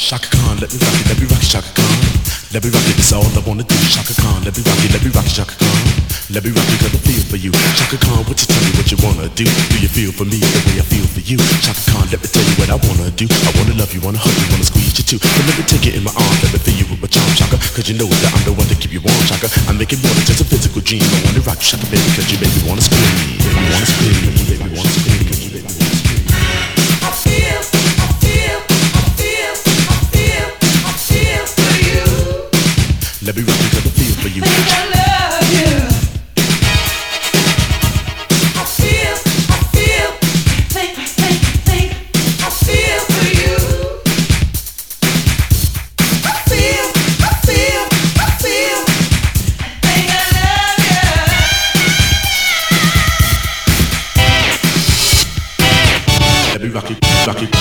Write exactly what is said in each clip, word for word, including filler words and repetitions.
Shaka Khan, let me rock it, let me rock it, Shaka Khan. Let me rock it, that's all I wanna do. Shaka Khan, let me rock it, let me rock it, Shaka Khan. Let me rock it, cause I feel for you. Shaka Khan, what you tell me what you wanna do? Do you feel for me the way I feel for you? Shaka Khan, let me tell you what I wanna do. I wanna love you, wanna hug you, wanna squeeze you too. But let me take it in my arms, let me feel you with my charm, Shaka. Cause you know that I'm the one to keep you warm, Shaka. I make it more than just a physical dream. I wanna rock you, Shaka, baby, cause you make me wanna scream. Make me wanna scream, you make me wanna scream, cause you make me wanna scream. I feel, I feel, I feel, I feel, I feel for you. Let me rock you, cause I feel for you. Think I love you. I feel, I feel, think, think, think, I feel for you. I feel, I feel, I feel, think I love you. Let me rock it, rock it.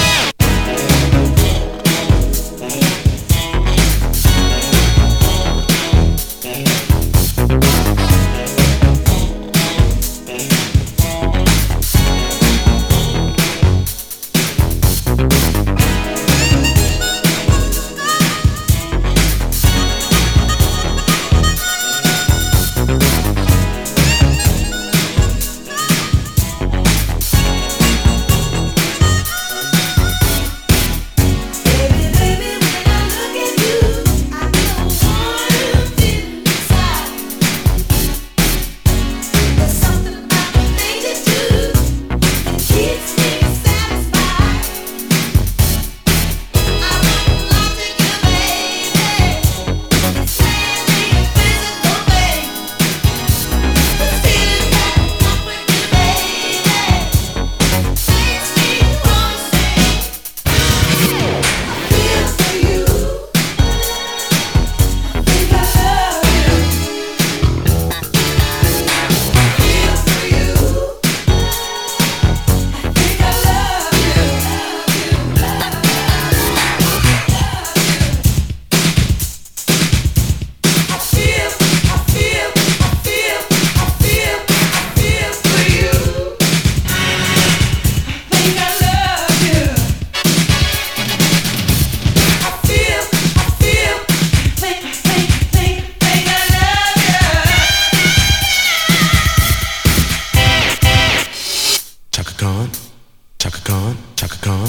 Chaka Khan, Chaka Khan.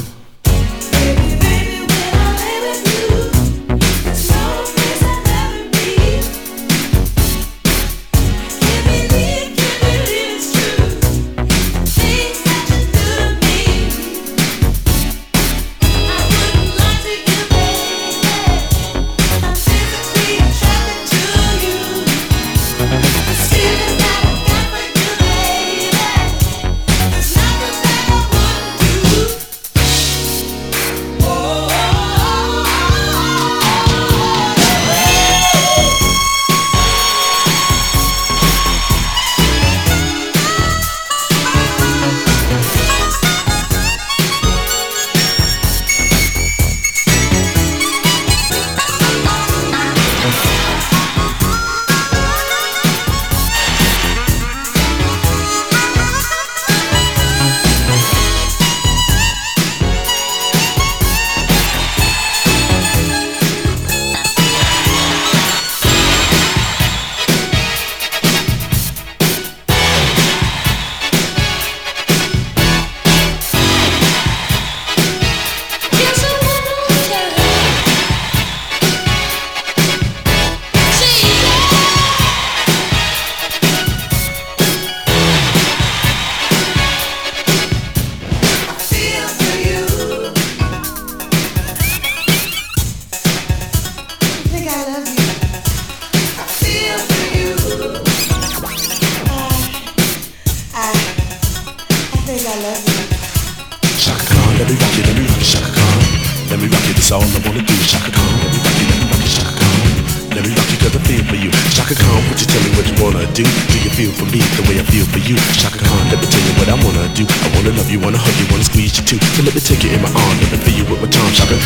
Chaka Khan, let me rock it, let me rock it, Chaka Khan. Let me rock it, that's all I wanna do. Chaka Khan, let me rock it, let me rock it, Chaka Khan. Let me rock it 'cause I feel for you. Chaka Khan, would you tell me what you wanna do? Do you feel for me the way I feel for you? Chaka Khan, let me tell you what I wanna do. I wanna love you, wanna hug you, wanna squeeze you too. So let me take it in my arm, let me feel you with my tongue. Chaka,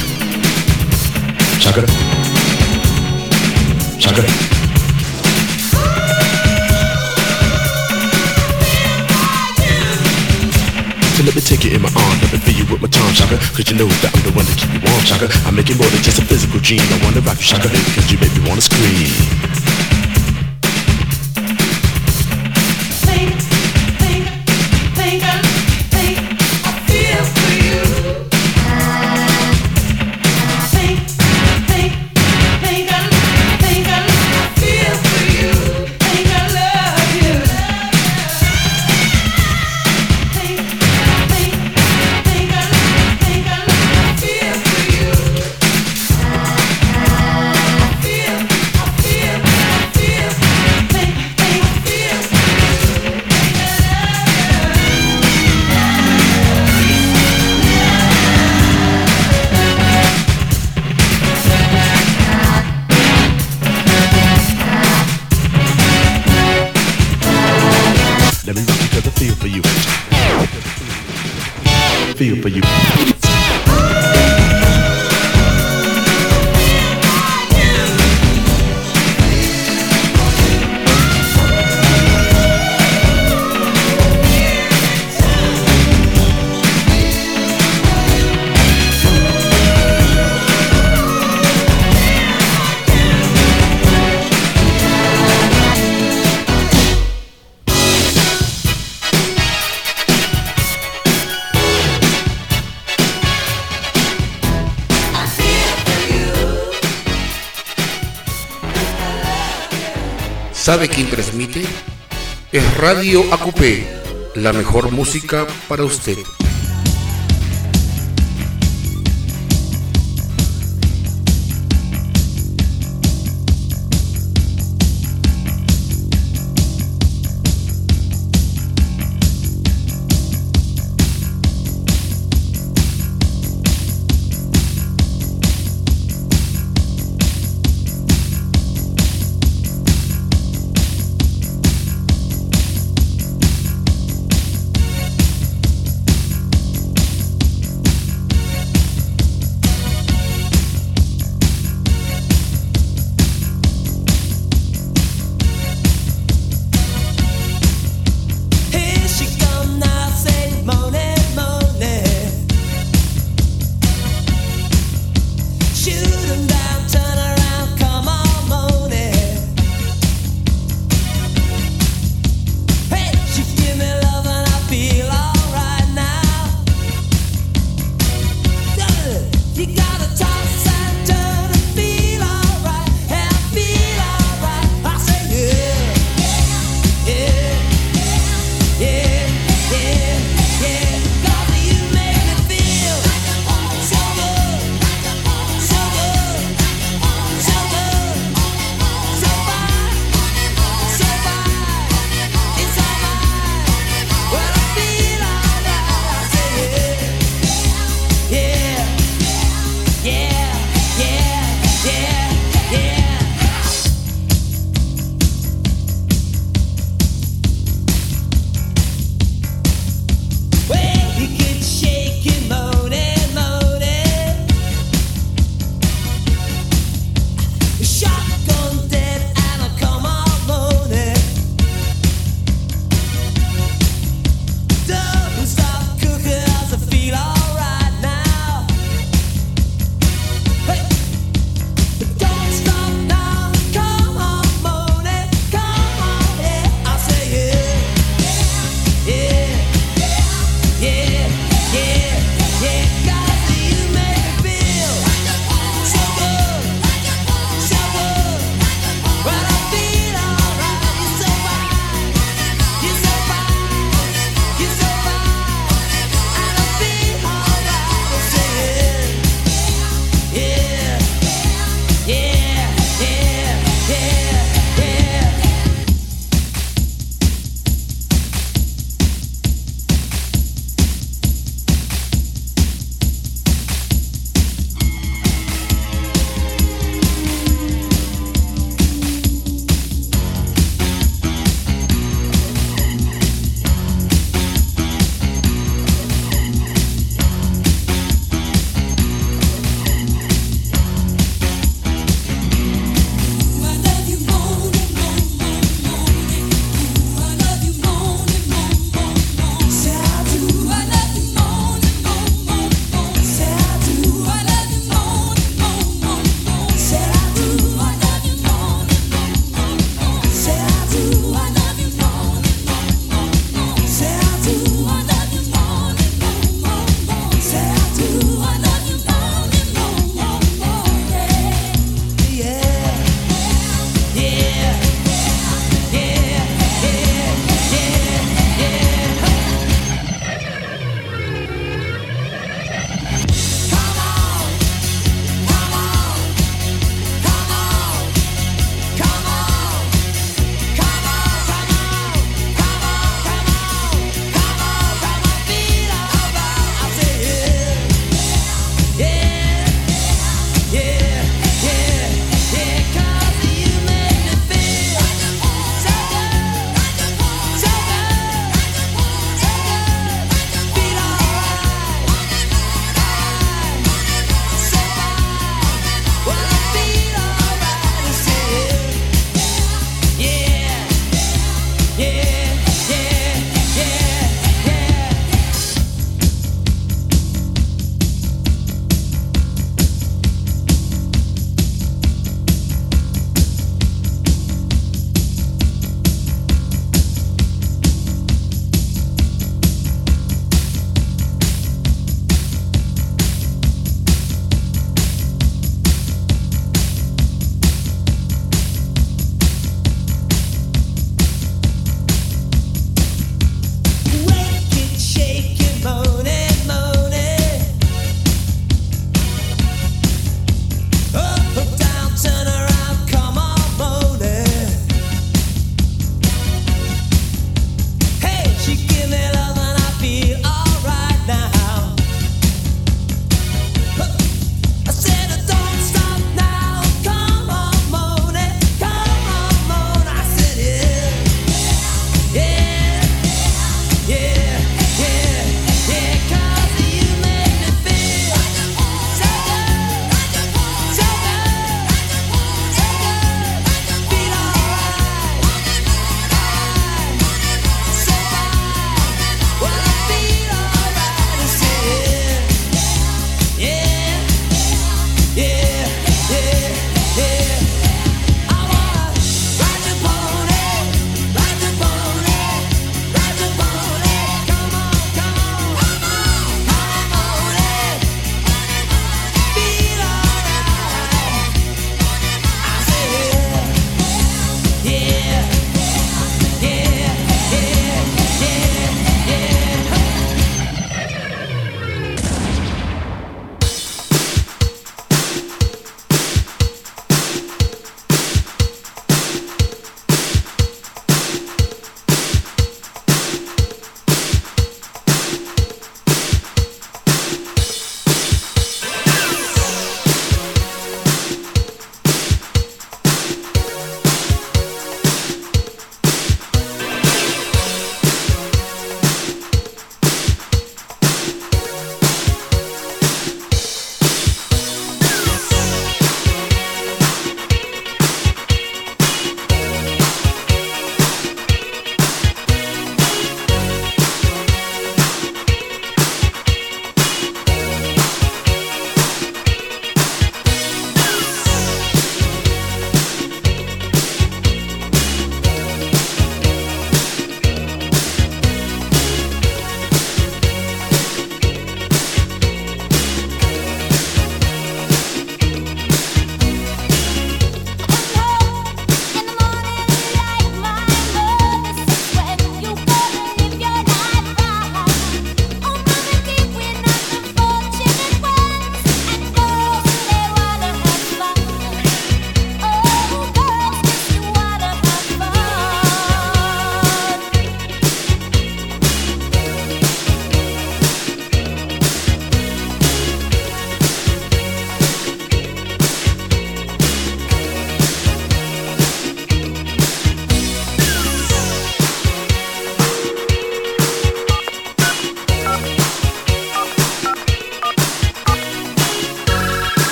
Chaka, Chaka. So let me take it in my arm, let me feel you with my tongue. Chaka. Shaka, cause you know that I'm the one to keep you warm, Shaka. I make it more than just a physical dream. I wanna rock you, Shaka, baby, cause you make me wanna scream. Think, think, think, I, think, I feel for you. Think, think, think, I, think, I, I feel for you. Think I love you. Think, think, think, I, think I, I feel for you. I feel, I feel, I feel, think, think, I feel for you. Think I love Let me rock you cause I feel for you. Feel for you. ¿Sabe quién transmite? Es Radio A Q P, la mejor música para usted.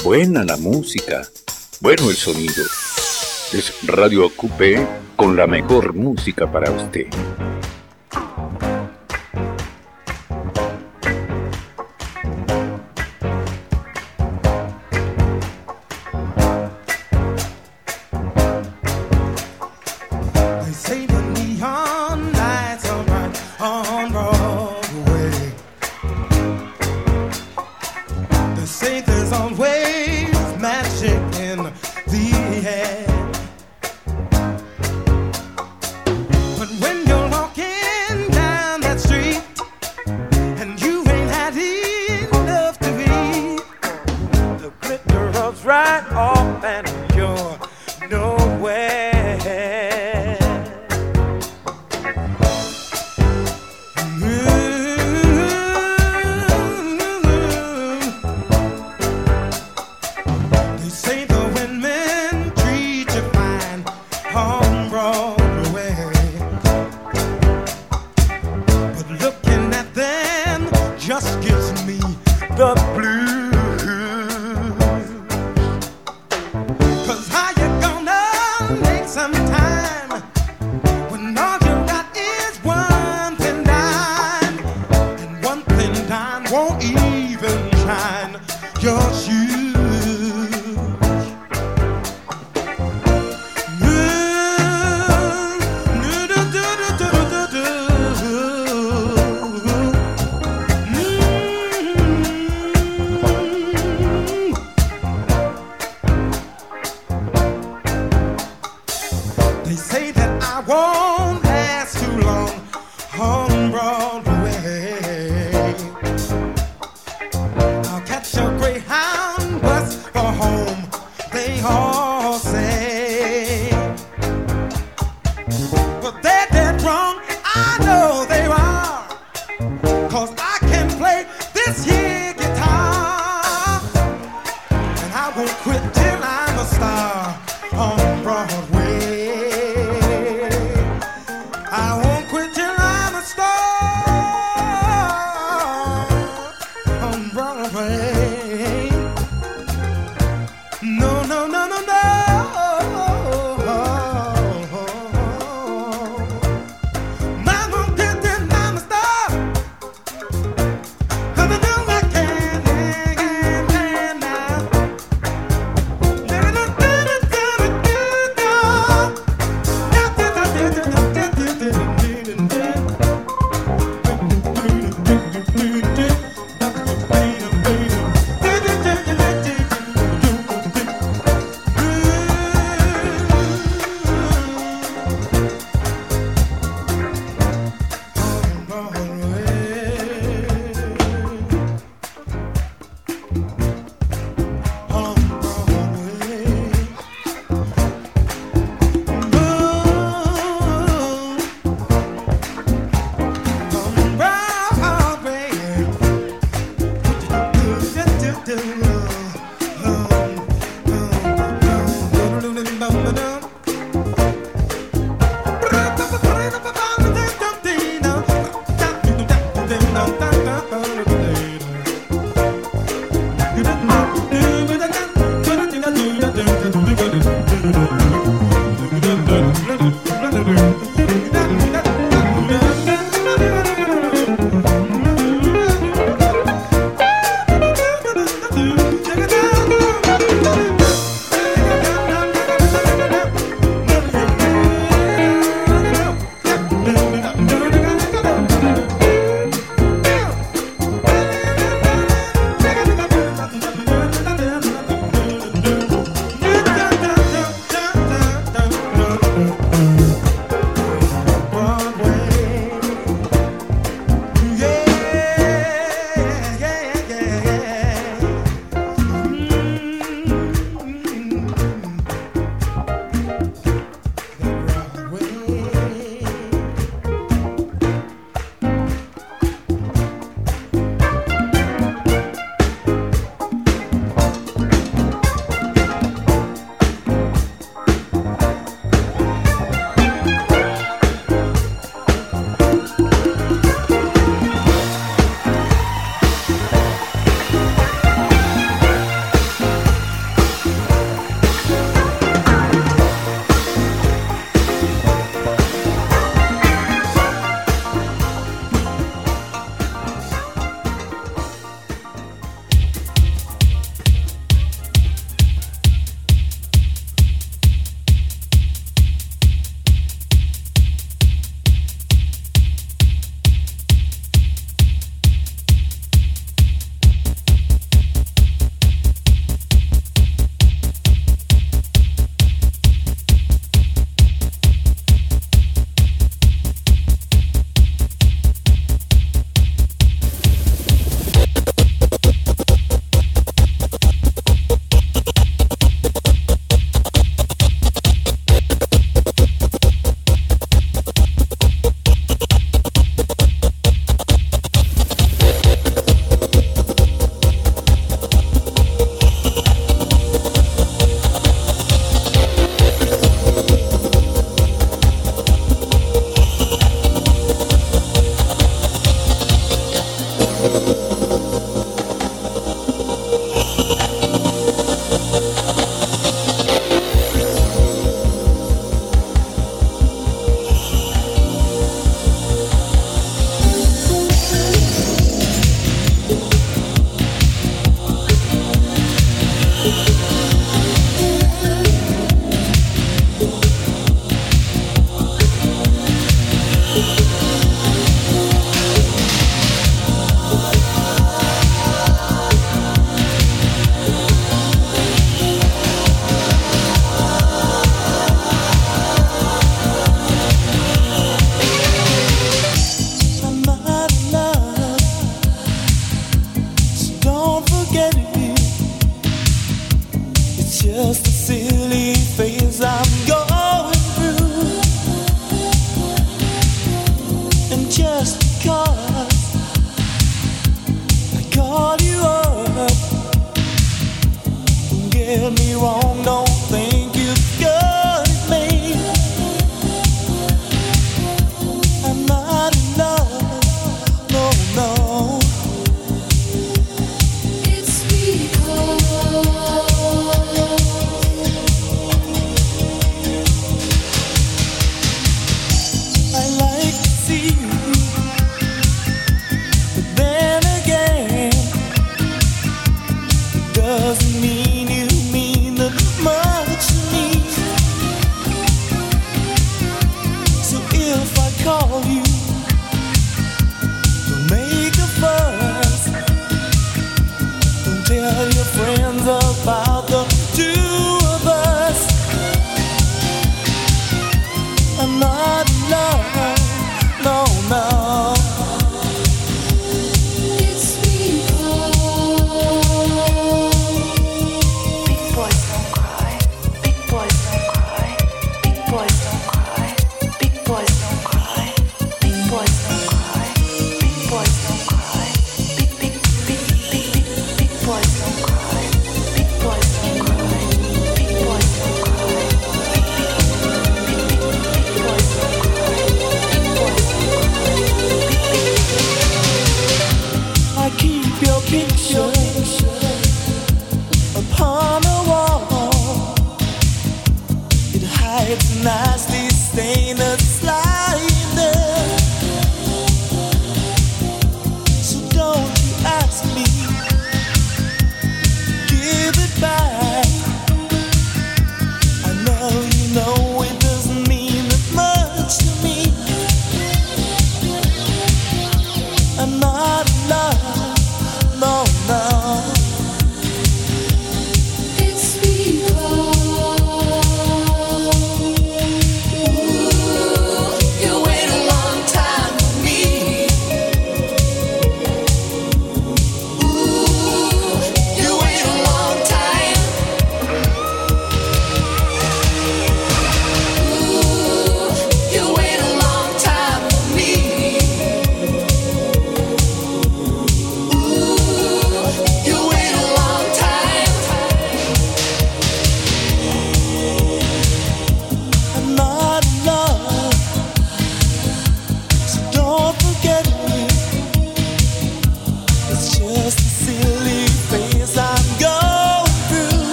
Buena la música, bueno el sonido. Es Radio Coupé con la mejor música para usted. I'll catch a greyhound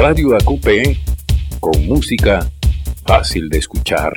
Radio A Q P con música fácil de escuchar.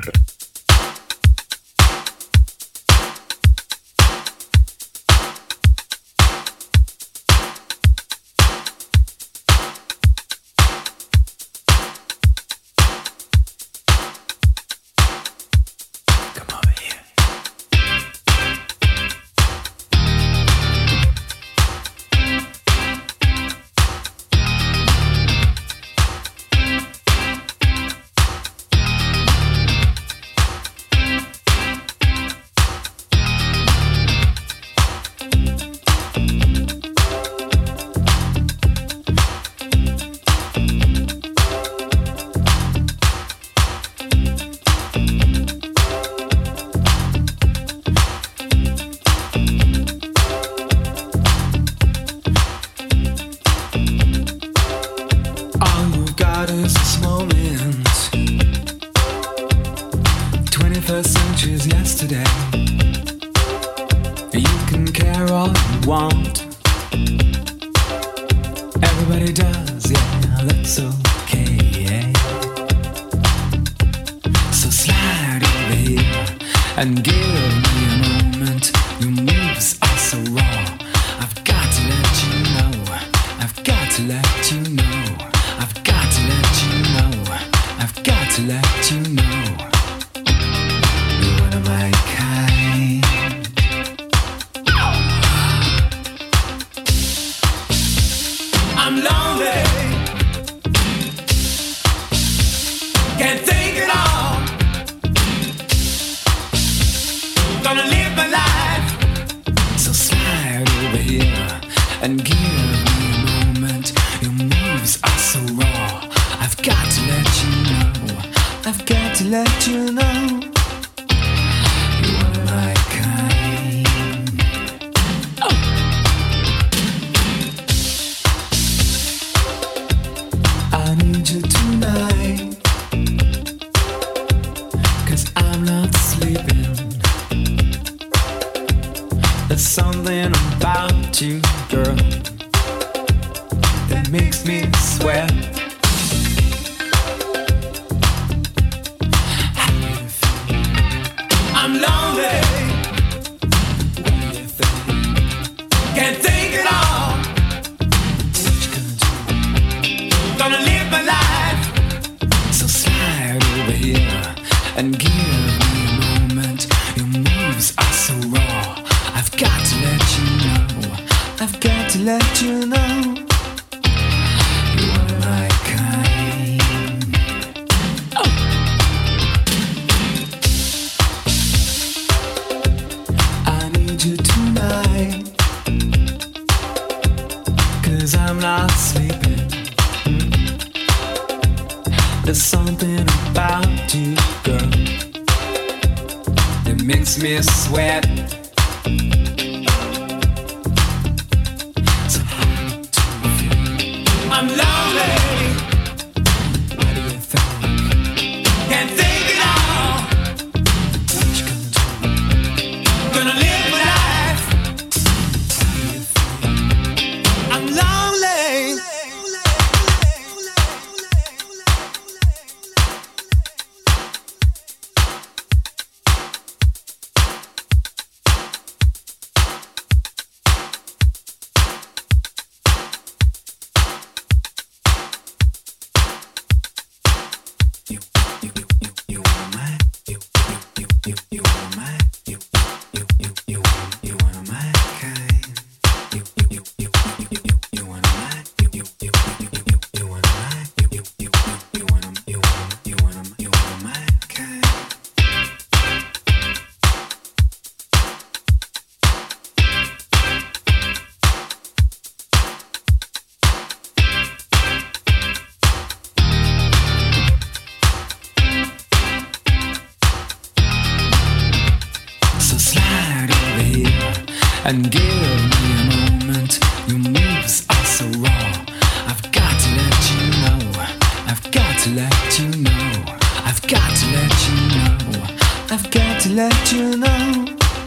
And give me a moment. Your moves are so raw. I've got to let you know. I've got to let you know. I've got to let you know. I've got to let you know.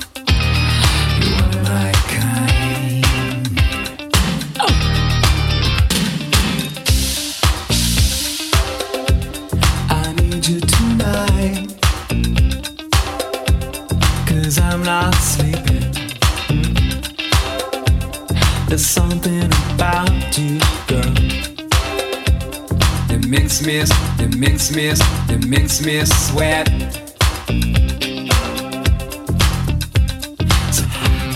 You are my kind. Oh. There's something about you, girl, that makes me, that makes me, that makes me sweat. So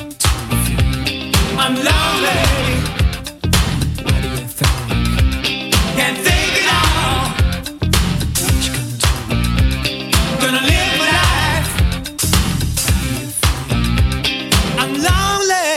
I'm lonely. What do you think? Can't think it all. What you gonna do? Gonna live my life. I'm lonely.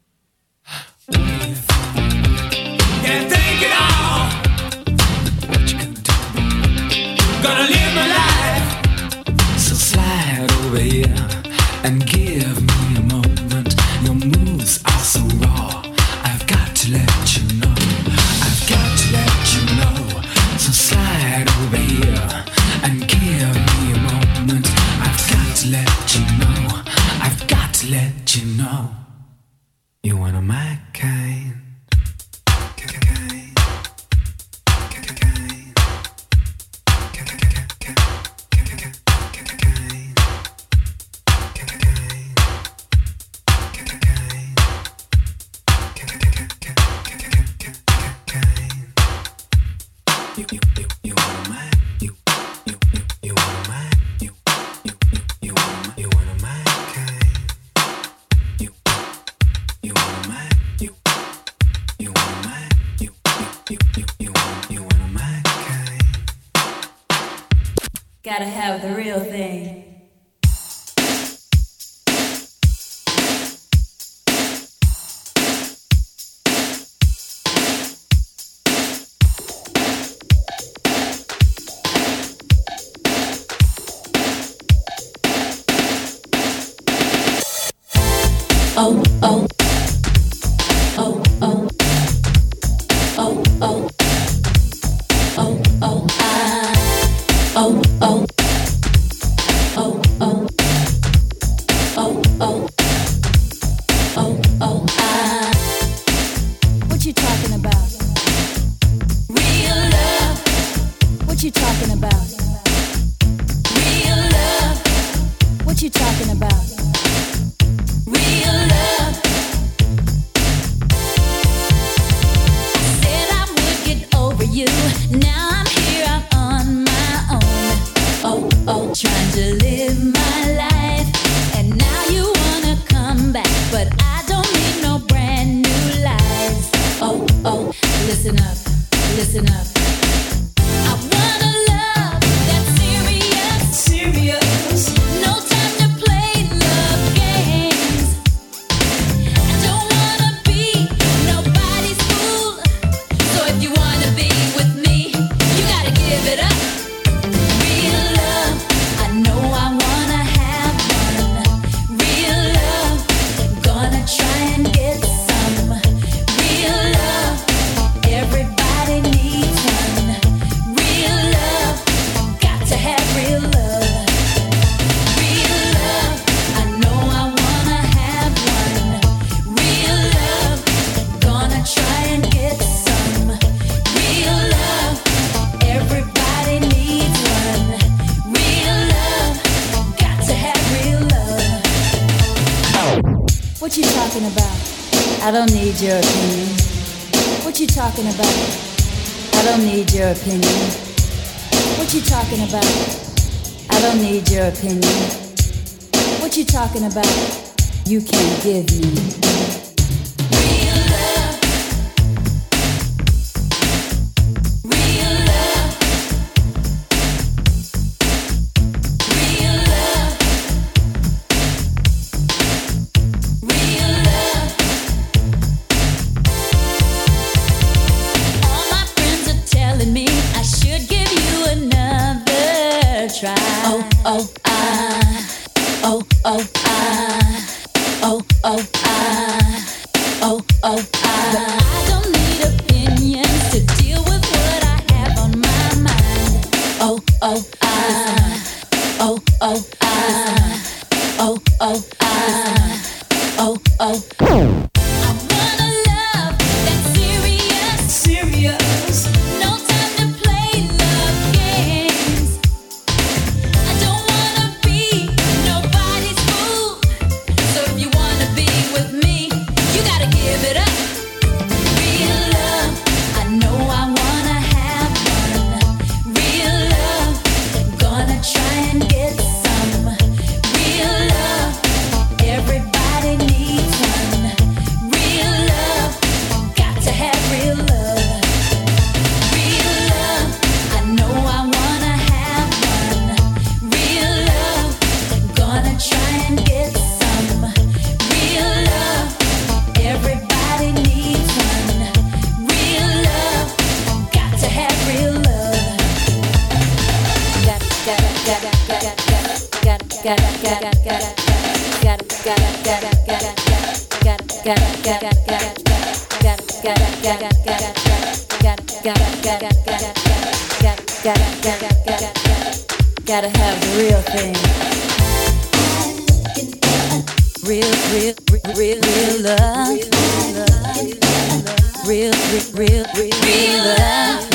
Can't think it all. What you gonna do? Gonna live my life. So slide over here and give me a moment. Your moves are so raw. I've got to let you know. I've got to let you know. So slide over here and give me a moment. I've got to let you know. I've got to let you know. You one of my kind. You, you, you, you one of my, you, you, you, you one of my, you, you, you, you one of my, you one of my kind. You, you one of my, you, you one of my, you, you, you, you, you one, you one of my kind. Gotta have the real thing. Oh, oh, oh, oh, oh, oh, oh, oh, ah, oh, oh, oh, oh, oh, oh, oh, oh, ah. What you talking about? Real love. What you talking about? Real love. What you talking about? Real love. Said I would get over you. Now I'm here out on my own. Oh, oh, trying to live my life. And now you wanna come back, but I don't need no brand new lies. Oh, oh, listen up, listen up. I want a love that's serious, serious. No time to play love games. I don't wanna be nobody's fool. So if you wanna be with me, you gotta give it up. Real love, I know I wanna have one. Real love, gonna try and get some. Real love, everybody needs one. Real love, got to have real love. Real love, I know I wanna have one. Real love, gonna try and get some. Real love, everybody needs one. Real love, got to have real love. What you talking about? I don't need your opinion. What you talking about? I don't need your opinion. What you talking about? I don't need your opinion. What you talking about? You can't give me. Real love. Real love. Real love. Real love. All my friends are telling me I should give you another try. Oh, oh, ah. Oh, oh, ah. Oh, oh, ah. Oh, oh, ah. But I don't need opinions to deal with what I have on my mind. Oh, oh, ah. Oh, oh, ah. Oh, oh, ah. Oh, oh. I want a love that's serious, serious. No time to play love games. I don't wanna be nobody's fool. So if you wanna be with me, you gotta give it up. Gotta have the real thing. Real, real, real, real love. Real, real, real, real love.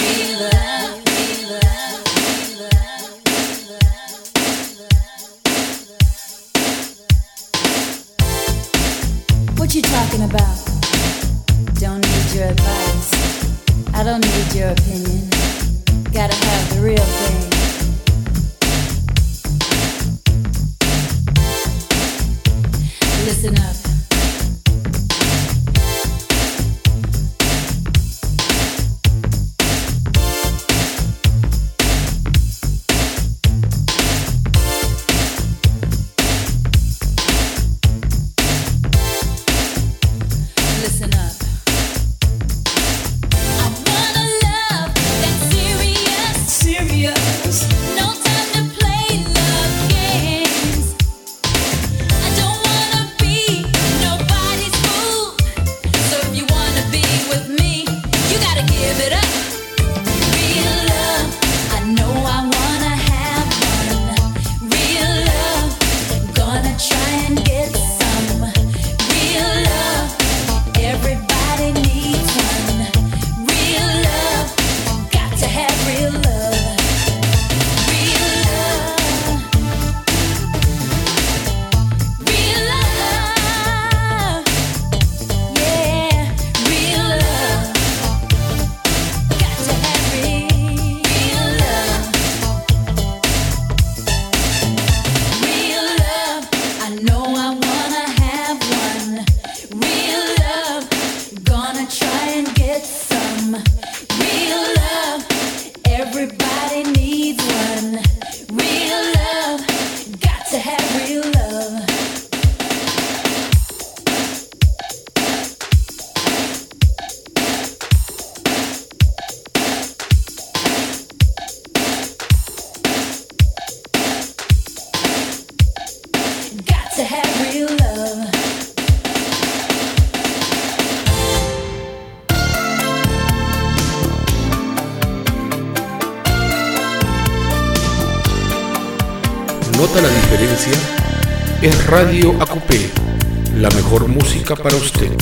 What you talking about? Don't need your advice. I don't need your opinion. Gotta have the real thing. Listen up. Listen up. I want a love that's serious. Serious. No time to play love games. I don't wanna be nobody's fool. So if you wanna be with me, you gotta give it up. Real love, I know I wanna have one. Real love, gonna try and get some. Real love, everybody needs one. Real love, got to have real love. Real love, real love, yeah, real love, got to have real love. Real love, I know I wanna have one. Real love, gonna try and get some. Real love, everybody needs one. Real love, got to have real love. Got to have real love. ¿Nota la diferencia? Es Radio A Q P, la mejor música para usted.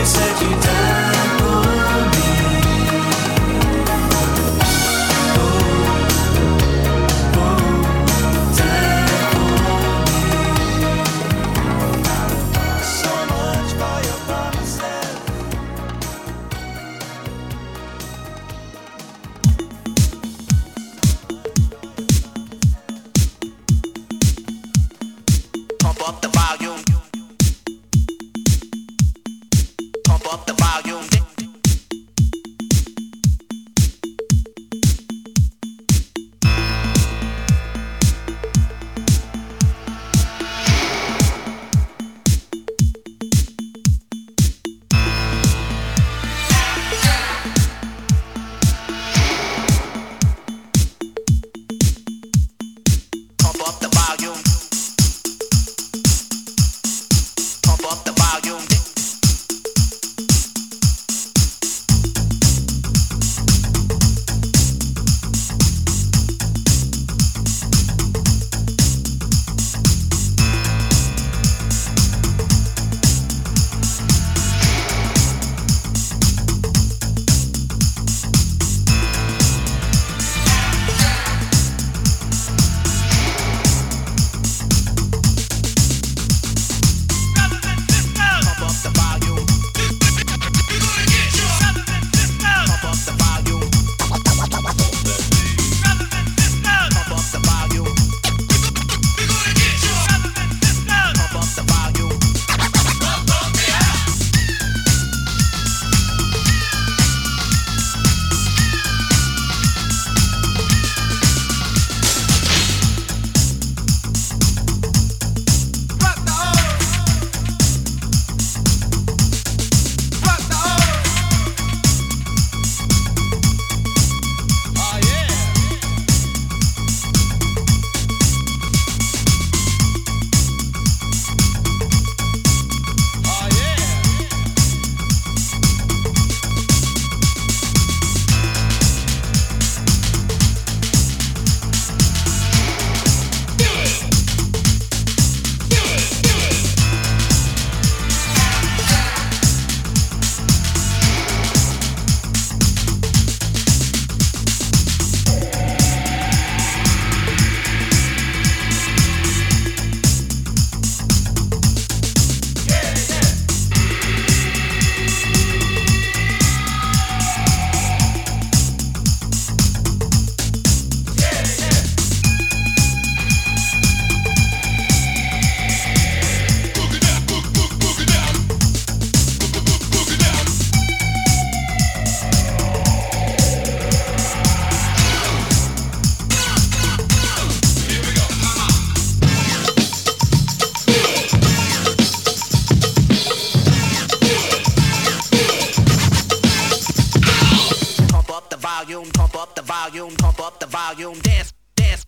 volume, pump up the volume, dance, dance.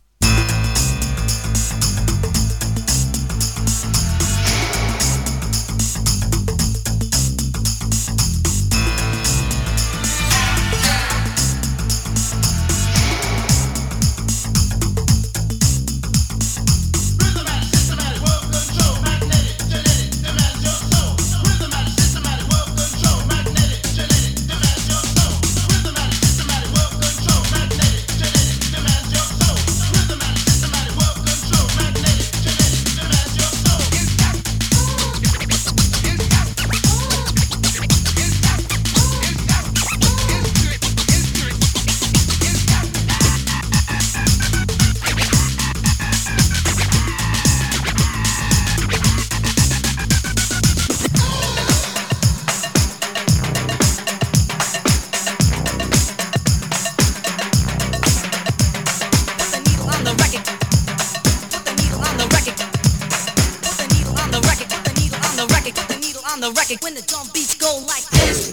When the drum beats go like this.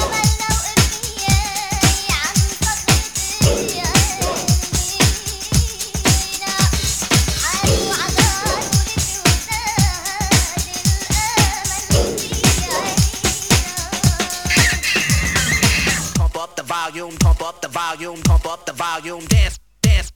Pump up the volume, pump up the volume, pump up the volume, dance, dance.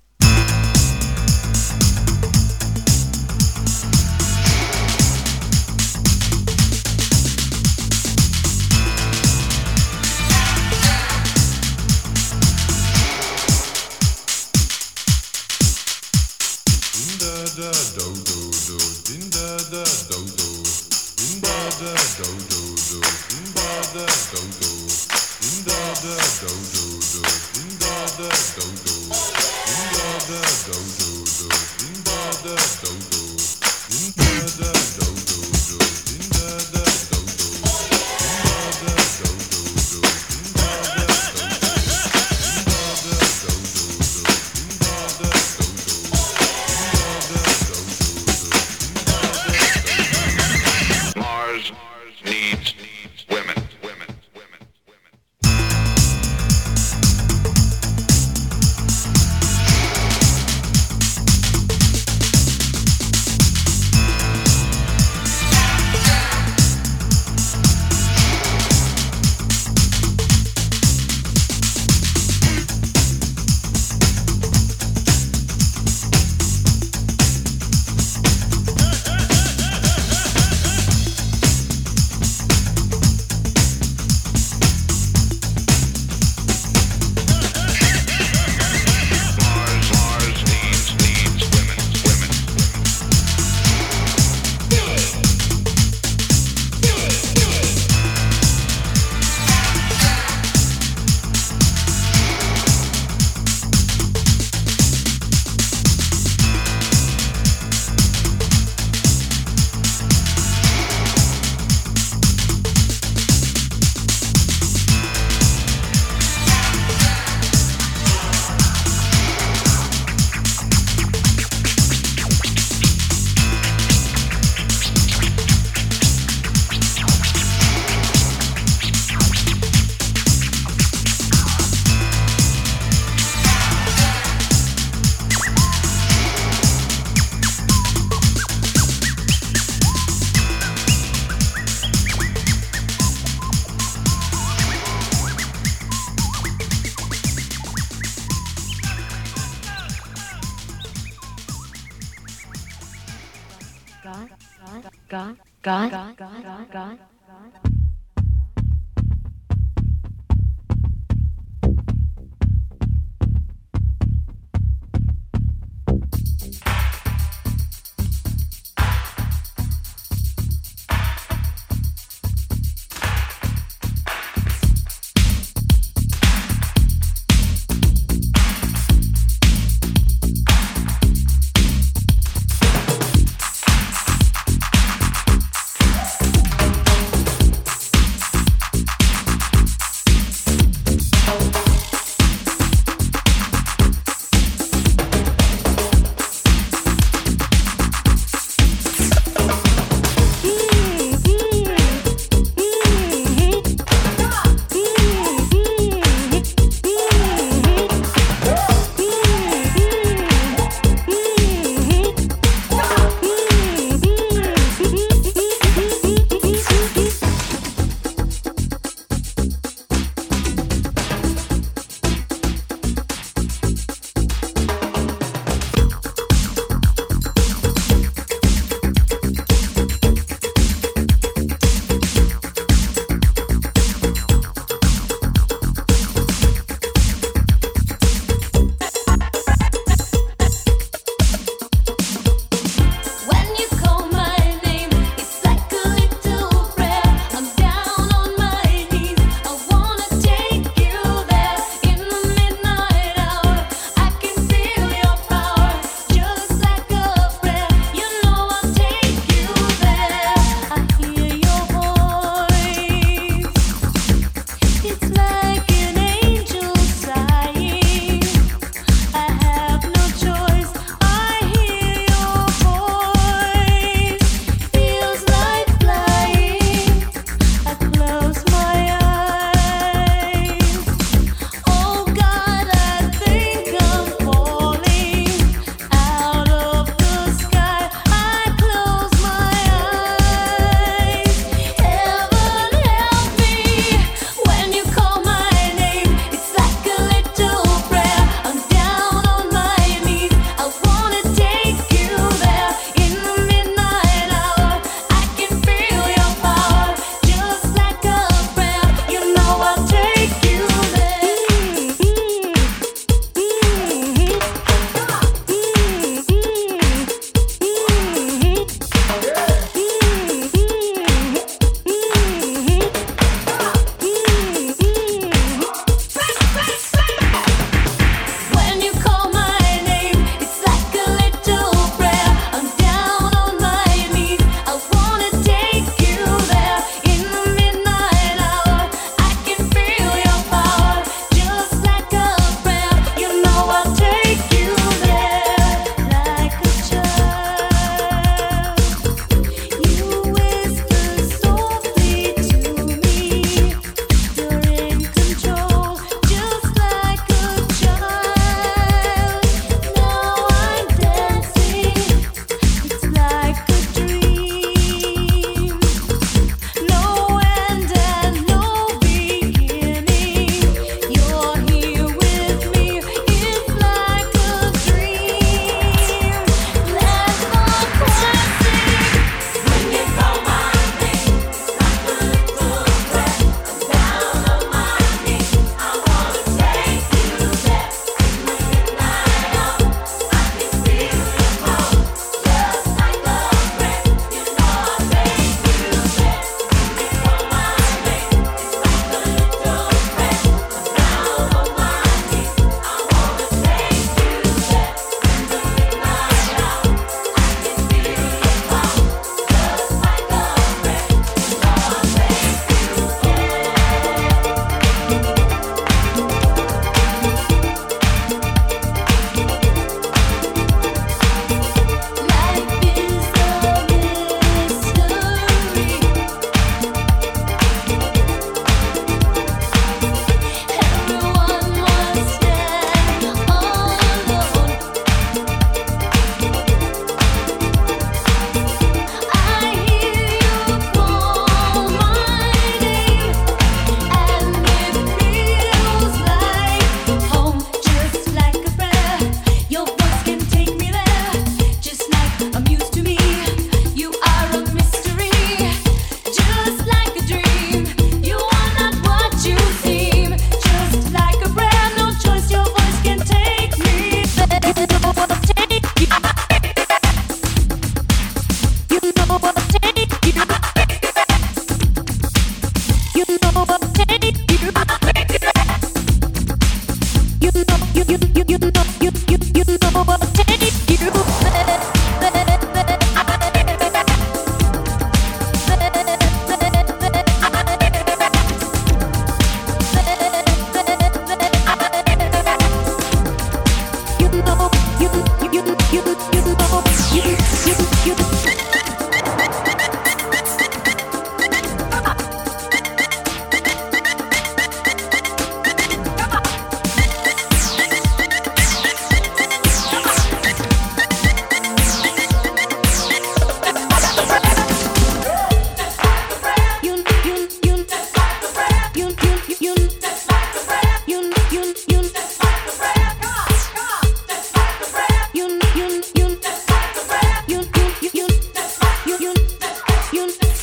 God, God, God, God, God, God.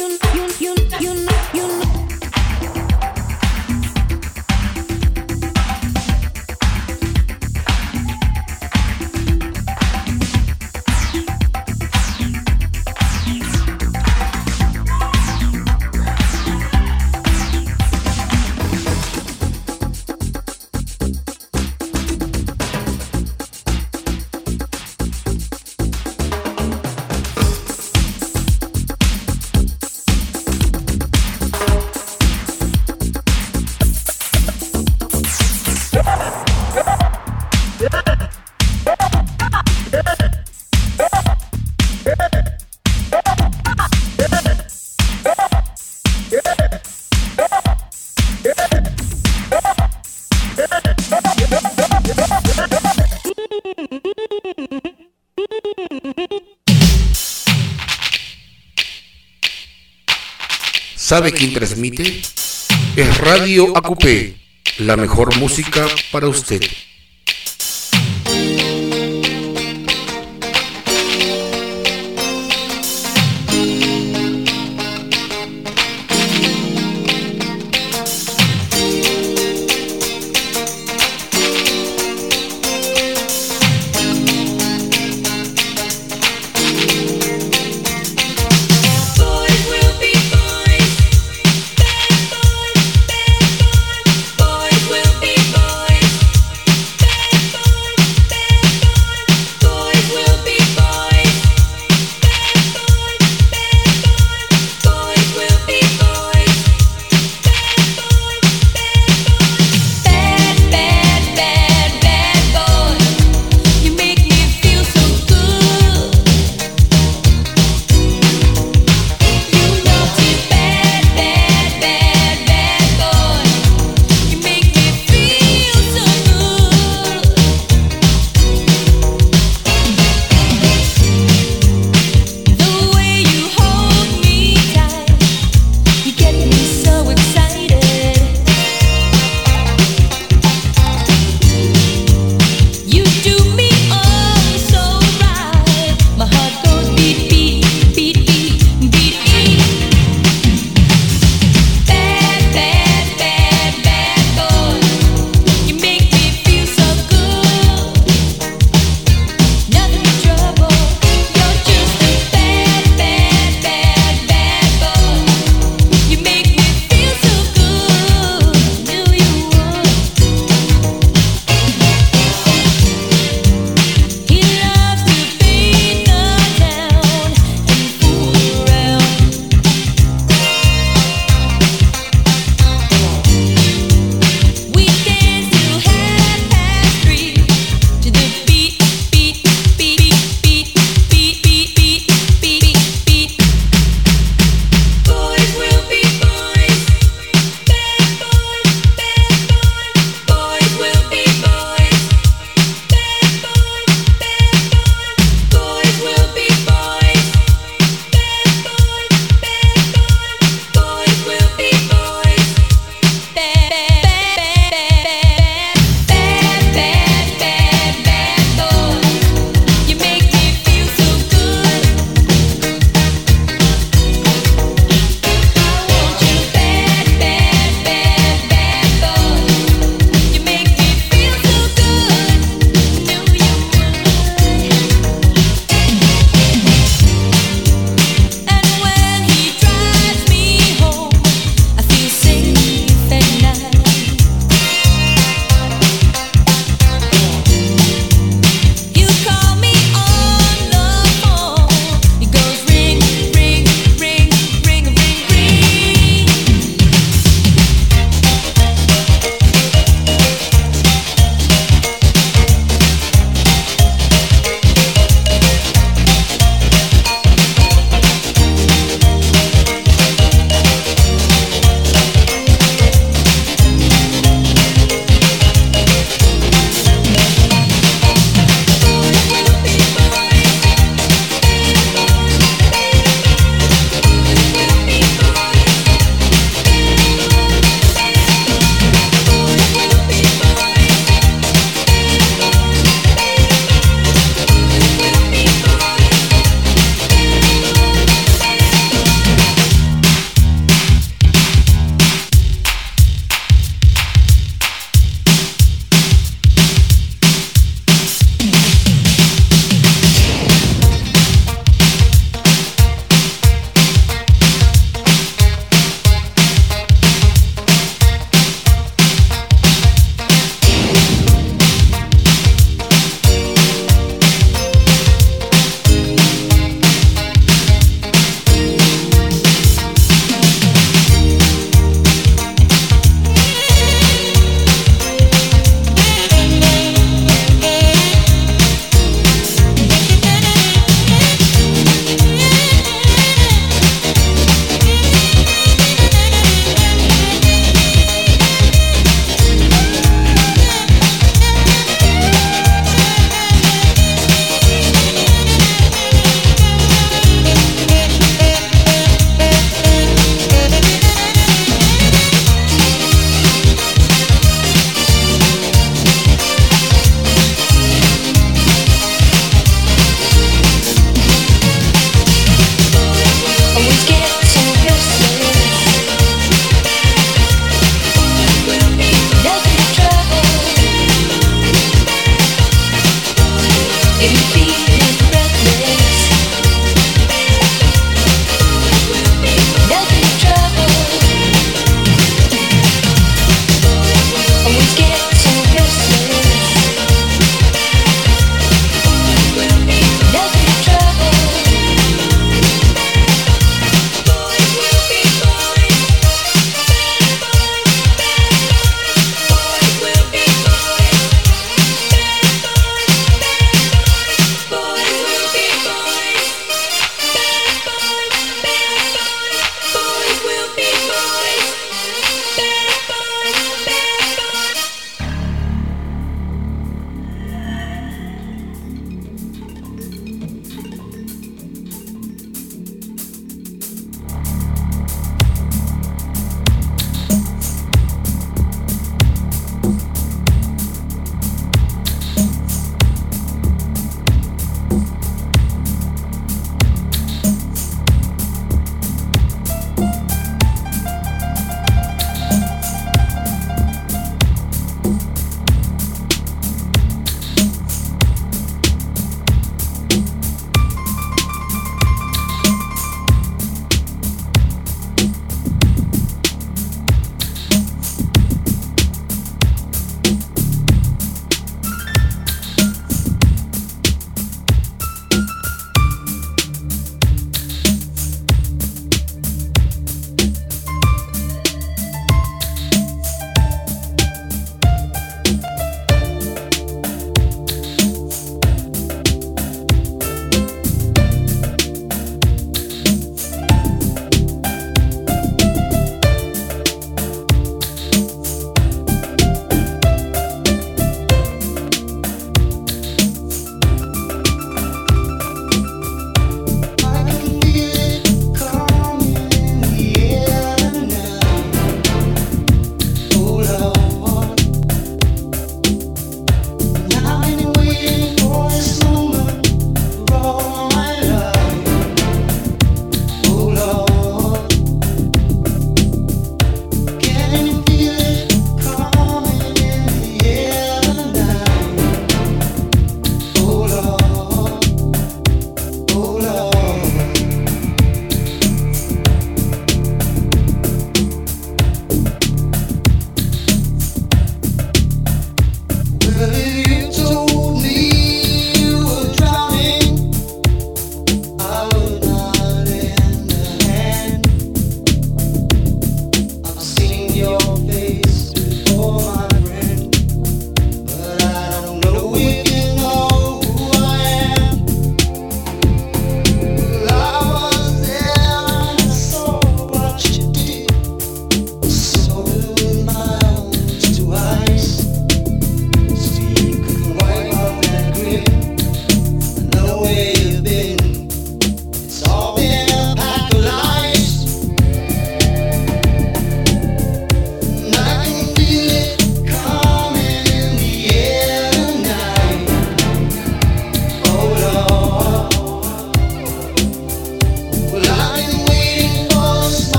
¿Sabe quién transmite? Es Radio A Q P, la mejor música para usted. Boys will be boys, bad boys, bad boys. Boys will be boys.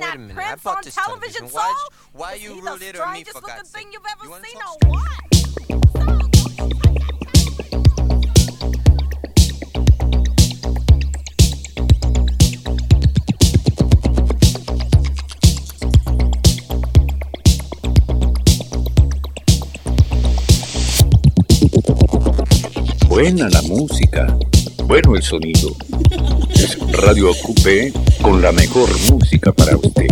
that minute. Prince I bought on this television television. Why, song? why are Is you he rude the on me strangest for looking God's thing sake? you've ever You wanna seen talk or what? Buena la música, bueno el sonido. Es Radio Coupé con la mejor música para usted.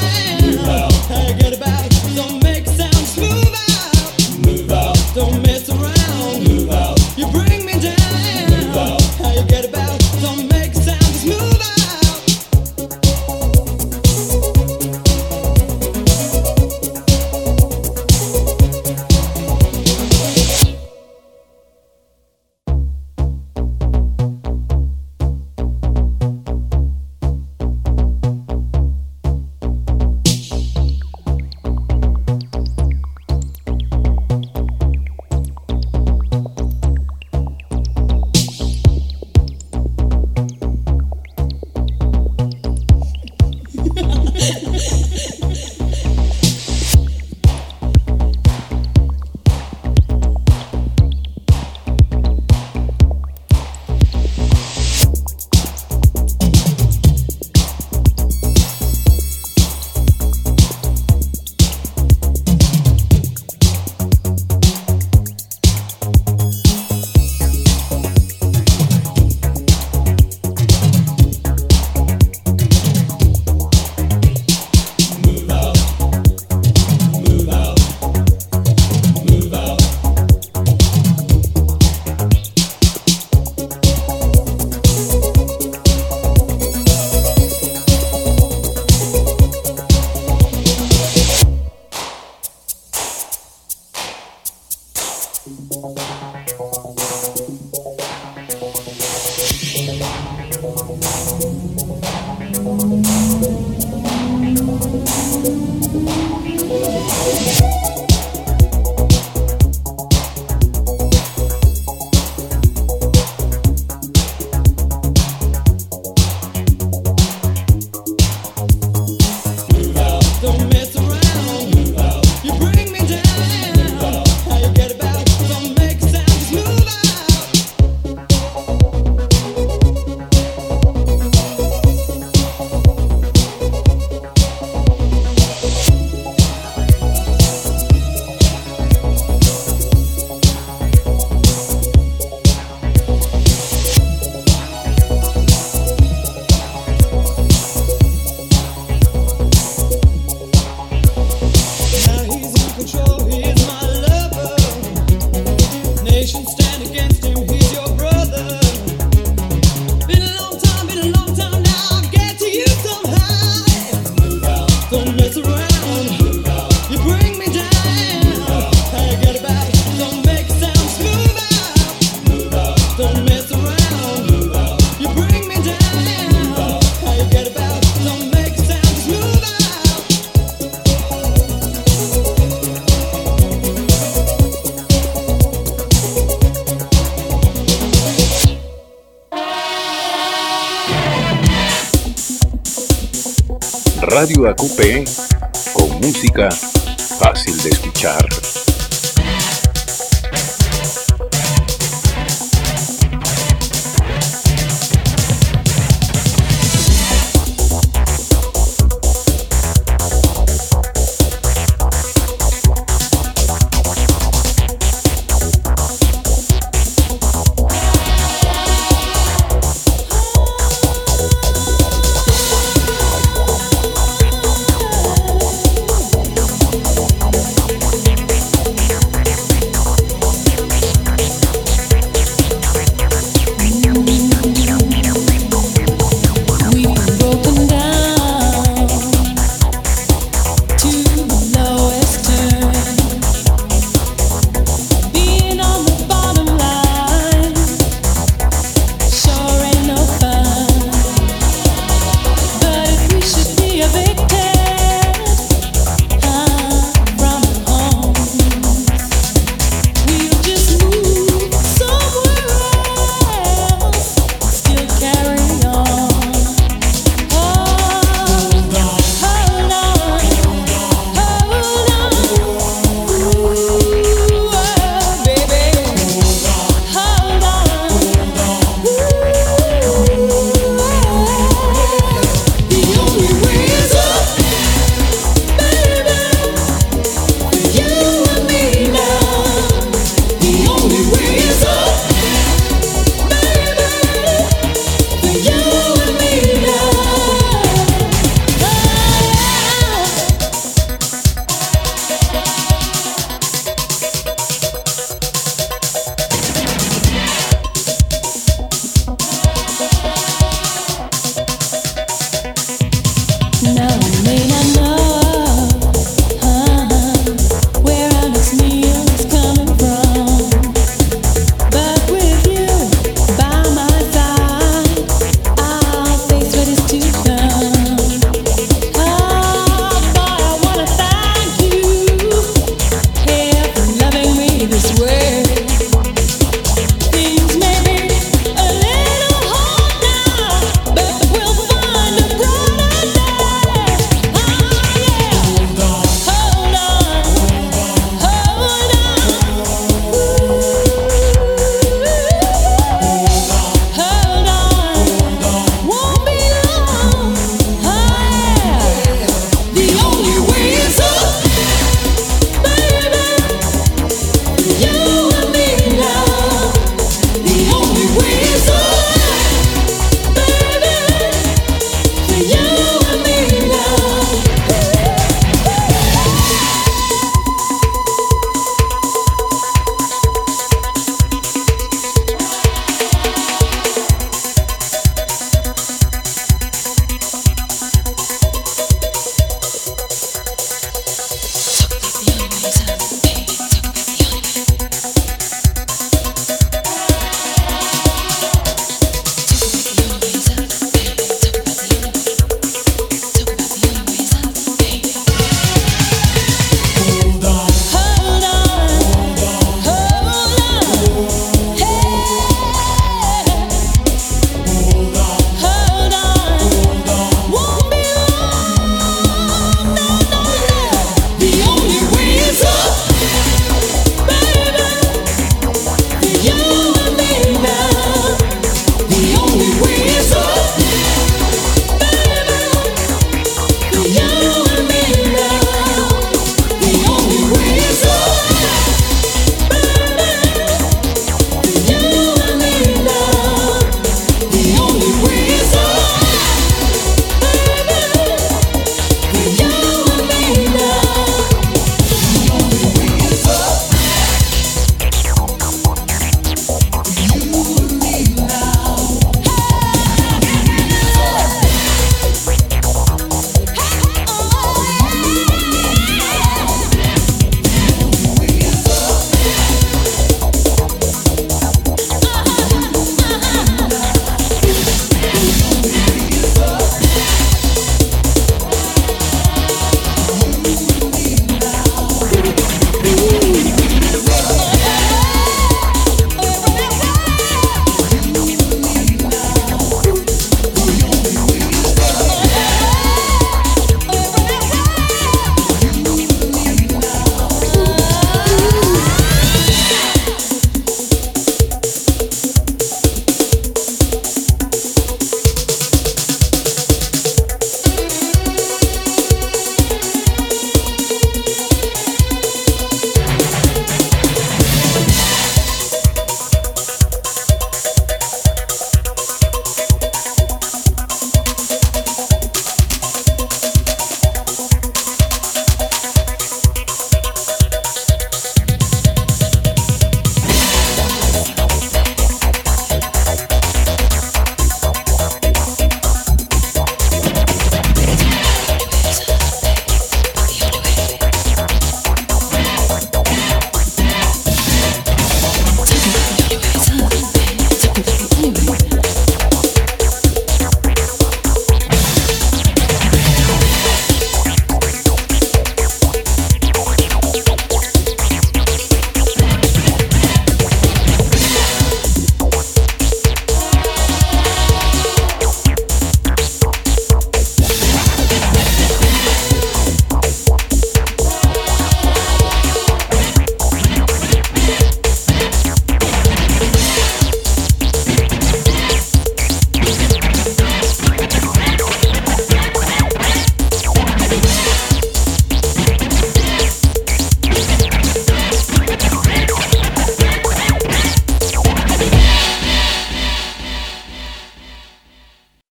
Radio A Q P, con música fácil de escuchar.